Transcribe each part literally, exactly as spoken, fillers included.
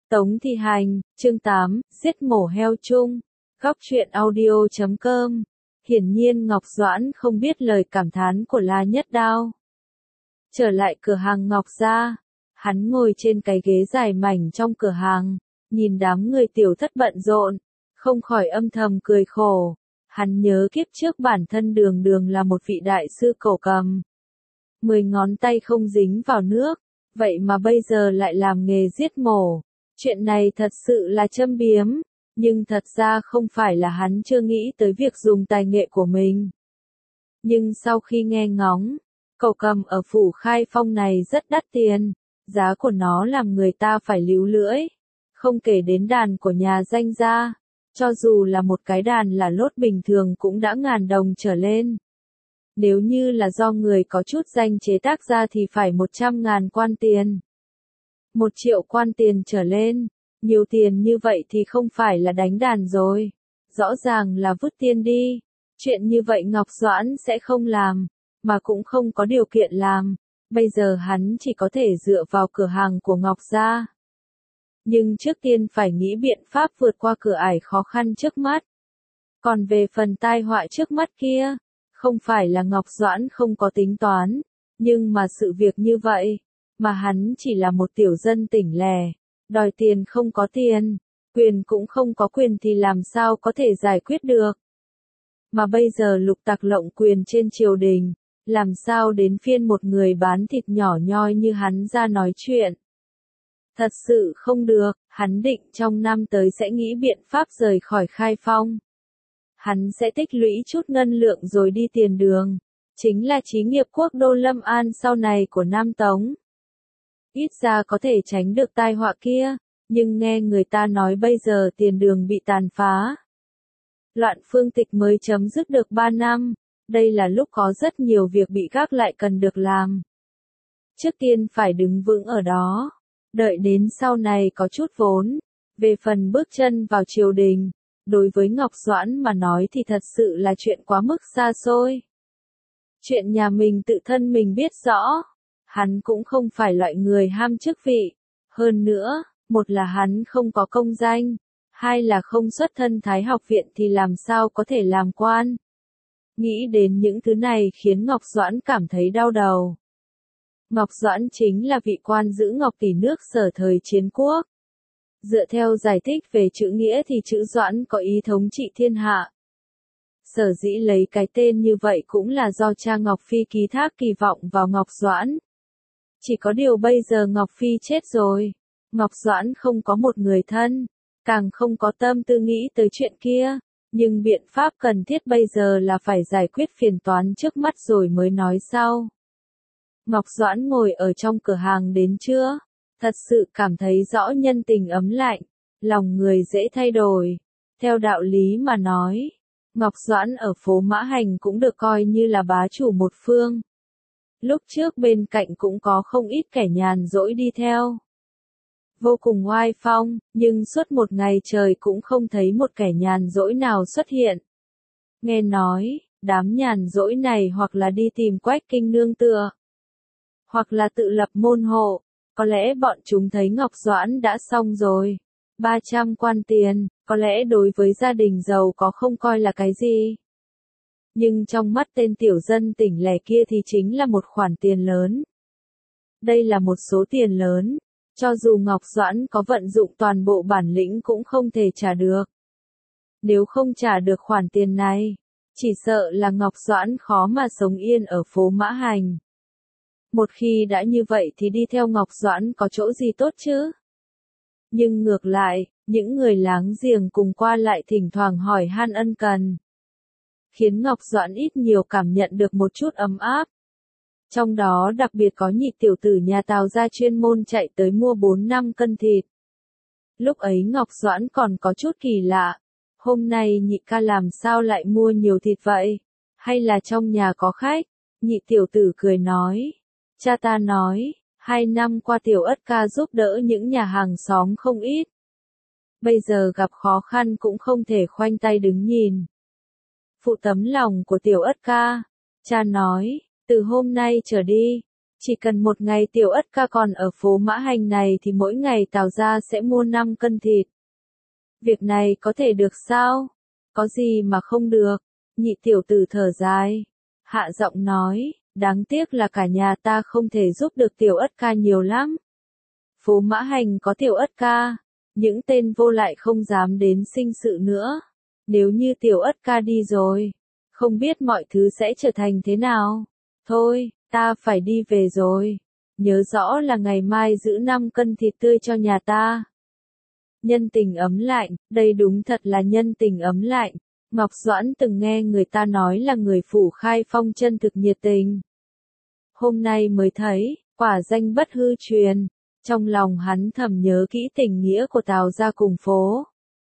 Tống Thi Hành, chương tám, giết mổ heo chung. Góc truyện audio chấm com. Hiển nhiên Ngọc Doãn không biết lời cảm thán của La Nhất Đao. Trở lại cửa hàng Ngọc gia, hắn ngồi trên cái ghế dài mảnh trong cửa hàng, nhìn đám người tiểu thất bận rộn, không khỏi âm thầm cười khổ. Hắn nhớ kiếp trước bản thân đường đường là một vị đại sư cổ cầm. Mười ngón tay không dính vào nước, vậy mà bây giờ lại làm nghề giết mổ. Chuyện này thật sự là châm biếm, nhưng thật ra không phải là hắn chưa nghĩ tới việc dùng tài nghệ của mình. Nhưng sau khi nghe ngóng, cẩu cầm ở phủ Khai Phong này rất đắt tiền, giá của nó làm người ta phải líu lưỡi, không kể đến đàn của nhà danh gia, cho dù là một cái đàn là lốt bình thường cũng đã ngàn đồng trở lên. Nếu như là do người có chút danh chế tác ra thì phải một trăm ngàn quan tiền. Một triệu quan tiền trở lên, nhiều tiền như vậy thì không phải là đánh đàn rồi, rõ ràng là vứt tiền đi. Chuyện như vậy Ngọc Doãn sẽ không làm, mà cũng không có điều kiện làm, bây giờ hắn chỉ có thể dựa vào cửa hàng của Ngọc gia. Nhưng trước tiên phải nghĩ biện pháp vượt qua cửa ải khó khăn trước mắt. Còn về phần tai họa trước mắt kia, không phải là Ngọc Doãn không có tính toán, nhưng mà sự việc như vậy, mà hắn chỉ là một tiểu dân tỉnh lẻ, đòi tiền không có tiền, quyền cũng không có quyền thì làm sao có thể giải quyết được. Mà bây giờ lục tặc lộng quyền trên triều đình, làm sao đến phiên một người bán thịt nhỏ nhoi như hắn ra nói chuyện. Thật sự không được, hắn định trong năm tới sẽ nghĩ biện pháp rời khỏi Khai Phong. Hắn sẽ tích lũy chút ngân lượng rồi đi tiền đường, chính là chí nghiệp quốc đô Lâm An sau này của Nam Tống. Ít ra có thể tránh được tai họa kia, nhưng nghe người ta nói bây giờ tiền đường bị tàn phá. Loạn phương tịch mới chấm dứt được ba năm, đây là lúc có rất nhiều việc bị gác lại cần được làm. Trước tiên phải đứng vững ở đó, đợi đến sau này có chút vốn, về phần bước chân vào triều đình, đối với Ngọc Doãn mà nói thì thật sự là chuyện quá mức xa xôi. Chuyện nhà mình tự thân mình biết rõ. Hắn cũng không phải loại người ham chức vị, hơn nữa, một là hắn không có công danh, hai là không xuất thân Thái học viện thì làm sao có thể làm quan. Nghĩ đến những thứ này khiến Ngọc Doãn cảm thấy đau đầu. Ngọc Doãn chính là vị quan giữ Ngọc Tỷ nước Sở thời chiến quốc. Dựa theo giải thích về chữ nghĩa thì chữ Doãn có ý thống trị thiên hạ. Sở dĩ lấy cái tên như vậy cũng là do cha Ngọc Phi ký thác kỳ vọng vào Ngọc Doãn. Chỉ có điều bây giờ Ngọc Phi chết rồi, Ngọc Doãn không có một người thân, càng không có tâm tư nghĩ tới chuyện kia, nhưng biện pháp cần thiết bây giờ là phải giải quyết phiền toán trước mắt rồi mới nói sau. Ngọc Doãn ngồi ở trong cửa hàng đến trưa, thật sự cảm thấy rõ nhân tình ấm lạnh, lòng người dễ thay đổi. Theo đạo lý mà nói, Ngọc Doãn ở phố Mã Hành cũng được coi như là bá chủ một phương. Lúc trước bên cạnh cũng có không ít kẻ nhàn rỗi đi theo. Vô cùng oai phong, nhưng suốt một ngày trời cũng không thấy một kẻ nhàn rỗi nào xuất hiện. Nghe nói, đám nhàn rỗi này hoặc là đi tìm Quách Kinh nương tựa, hoặc là tự lập môn hộ, có lẽ bọn chúng thấy Ngọc Doãn đã xong rồi. ba trăm quan tiền, có lẽ đối với gia đình giàu có không coi là cái gì. Nhưng trong mắt tên tiểu dân tỉnh lẻ kia thì chính là một khoản tiền lớn. Đây là một số tiền lớn, cho dù Ngọc Doãn có vận dụng toàn bộ bản lĩnh cũng không thể trả được. Nếu không trả được khoản tiền này, chỉ sợ là Ngọc Doãn khó mà sống yên ở phố Mã Hành. Một khi đã như vậy thì đi theo Ngọc Doãn có chỗ gì tốt chứ? Nhưng ngược lại, những người láng giềng cùng qua lại thỉnh thoảng hỏi han ân cần, khiến Ngọc Doãn ít nhiều cảm nhận được một chút ấm áp. Trong đó đặc biệt có nhị tiểu tử nhà Tào gia chuyên môn chạy tới mua bốn năm cân thịt. Lúc ấy Ngọc Doãn còn có chút kỳ lạ, hôm nay nhị ca làm sao lại mua nhiều thịt vậy? Hay là trong nhà có khách? Nhị tiểu tử cười nói, cha ta nói, hai năm qua tiểu ất ca giúp đỡ những nhà hàng xóm không ít. Bây giờ gặp khó khăn cũng không thể khoanh tay đứng nhìn. Phụ tấm lòng của tiểu ất ca, cha nói, từ hôm nay trở đi, Chỉ cần một ngày Tiểu Ất ca còn ở phố Mã Hành này thì mỗi ngày Tào gia sẽ mua năm cân thịt. Việc này có thể được sao? Có gì mà không được? Nhị tiểu tử thở dài. Hạ giọng nói, đáng tiếc là cả nhà ta không thể giúp được Tiểu Ất ca nhiều lắm. Phố Mã Hành có Tiểu Ất ca, những tên vô lại không dám đến sinh sự nữa. Nếu như Tiểu Ất ca đi rồi, không biết mọi thứ sẽ trở thành thế nào. Thôi, ta phải đi về rồi. Nhớ rõ là ngày mai giữ năm cân thịt tươi cho nhà ta. Nhân tình ấm lạnh, đây đúng thật là nhân tình ấm lạnh. Ngọc Doãn từng nghe người ta nói là người Phủ Khai Phong chân thực nhiệt tình. Hôm nay mới thấy, quả danh bất hư truyền. Trong lòng hắn thầm nhớ kỹ tình nghĩa của Tào gia cùng phố.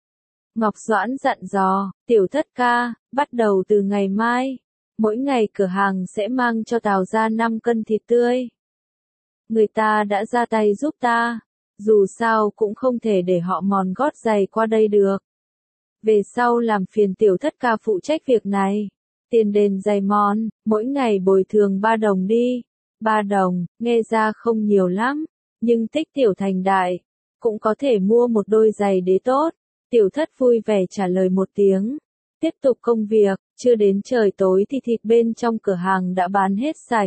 Ngọc Doãn dặn dò, Tiểu Thất ca, bắt đầu từ ngày mai, mỗi ngày cửa hàng sẽ mang cho Tào gia năm cân thịt tươi. Người ta đã ra tay giúp ta, dù sao cũng không thể để họ mòn gót giày qua đây được. Về sau làm phiền Tiểu Thất ca phụ trách việc này. Tiền đền giày mòn, mỗi ngày bồi thường ba đồng đi. Ba đồng, nghe ra không nhiều lắm, nhưng tích tiểu thành đại, cũng có thể mua một đôi giày đế tốt. Tiểu Thất vui vẻ trả lời một tiếng. Tiếp tục công việc, chưa đến trời tối thì thịt bên trong cửa hàng đã bán hết sạch.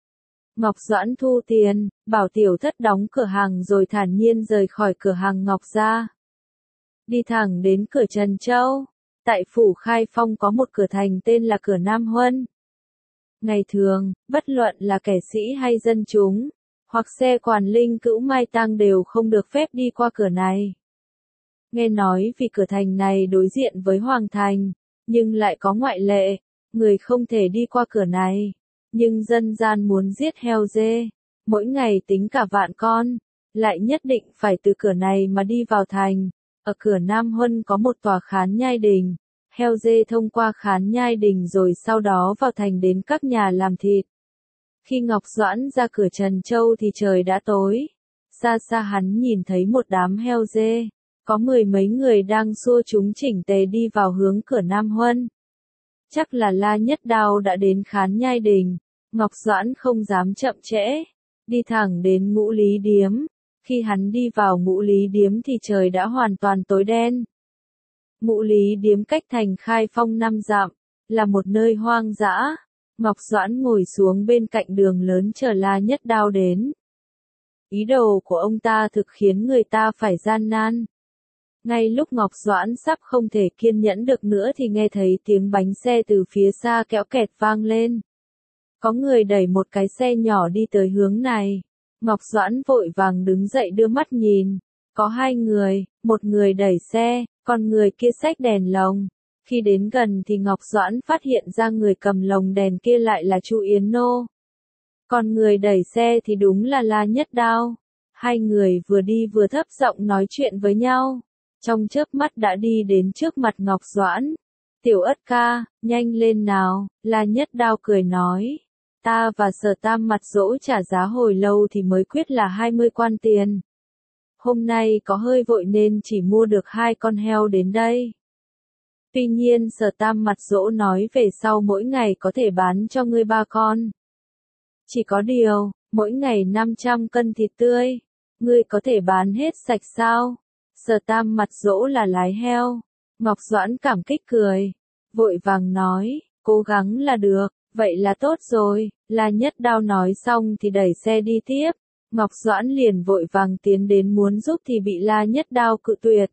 Ngọc Doãn thu tiền, bảo Tiểu Thất đóng cửa hàng rồi thản nhiên rời khỏi cửa hàng Ngọc gia. Đi thẳng đến cửa Trần Châu. Tại Phủ Khai Phong có một cửa thành tên là cửa Nam Huân. Ngày thường, bất luận là kẻ sĩ hay dân chúng, hoặc xe quản linh cữu mai tang đều không được phép đi qua cửa này. Nghe nói vì cửa thành này đối diện với Hoàng Thành, nhưng lại có ngoại lệ, người không thể đi qua cửa này. Nhưng dân gian muốn giết heo dê, mỗi ngày tính cả vạn con, lại nhất định phải từ cửa này mà đi vào thành. Ở cửa Nam Huân có một tòa khán nhai đình, heo dê thông qua khán nhai đình rồi sau đó vào thành đến các nhà làm thịt. Khi Ngọc Doãn ra cửa Trần Châu thì trời đã tối. Xa xa hắn nhìn thấy một đám heo dê, có mười mấy người đang xua chúng chỉnh tề đi vào hướng cửa Nam Huân. Chắc là La Nhất Đao đã đến khán nhai đình. Ngọc Doãn không dám chậm trễ, đi thẳng đến Ngũ Lý Điếm. Khi hắn đi vào Ngũ Lý Điếm thì trời đã hoàn toàn tối đen. Ngũ Lý Điếm cách thành Khai Phong năm dặm, là một nơi hoang dã. Ngọc Doãn ngồi xuống bên cạnh đường lớn chờ La Nhất Đao đến. Ý đồ của ông ta thực khiến người ta phải gian nan. Ngay lúc Ngọc Doãn sắp không thể kiên nhẫn được nữa thì nghe thấy tiếng bánh xe từ phía xa kéo kẹt vang lên. Có người đẩy một cái xe nhỏ đi tới hướng này. Ngọc Doãn vội vàng đứng dậy đưa mắt nhìn. Có hai người, một người đẩy xe, còn người kia xách đèn lồng. Khi đến gần thì Ngọc Doãn phát hiện ra người cầm lồng đèn kia lại là Chu Yến Nô. Còn người đẩy xe thì đúng là La Nhất Đao. Hai người vừa đi vừa thấp giọng nói chuyện với nhau. Trong chớp mắt đã đi đến trước mặt Ngọc Doãn. Tiểu Ất ca, nhanh lên nào, La Nhất Đao cười nói. Ta và Sở Tam mặt dỗ trả giá hồi lâu thì mới quyết là hai mươi quan tiền. Hôm nay có hơi vội nên chỉ mua được hai con heo đến đây. Tuy nhiên Sở Tam mặt dỗ nói về sau mỗi ngày có thể bán cho ngươi ba con. Chỉ có điều, mỗi ngày năm trăm cân thịt tươi, ngươi có thể bán hết sạch sao? Sở Tam mặt dỗ là lái heo. Ngọc Doãn cảm kích cười, vội vàng nói, cố gắng là được, vậy là tốt rồi. La Nhất Đao nói xong thì đẩy xe đi tiếp. Ngọc Doãn liền vội vàng tiến đến muốn giúp thì bị La Nhất Đao cự tuyệt.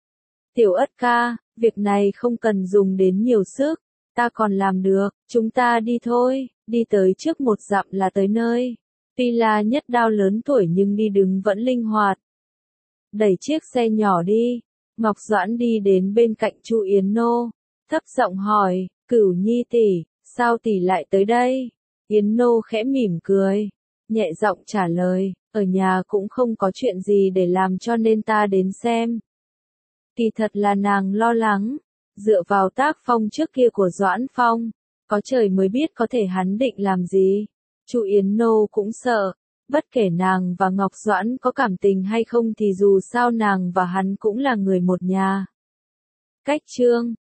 Tiểu Ất ca, việc này không cần dùng đến nhiều sức, ta còn làm được, chúng ta đi thôi, đi tới trước một dặm là tới nơi. Tuy La Nhất Đao lớn tuổi nhưng đi đứng vẫn linh hoạt. Đẩy chiếc xe nhỏ đi, Ngọc Doãn đi đến bên cạnh Chu Yến Nô, thấp giọng hỏi, Cửu Nhi tỷ, sao tỷ lại tới đây? Yến Nô khẽ mỉm cười, nhẹ giọng trả lời, ở nhà cũng không có chuyện gì để làm cho nên ta đến xem. Kỳ thật là nàng lo lắng, dựa vào tác phong trước kia của Doãn Phong, có trời mới biết có thể hắn định làm gì. Chu Yến Nô cũng sợ, bất kể nàng và Ngọc Doãn có cảm tình hay không thì dù sao nàng và hắn cũng là người một nhà. Cách chương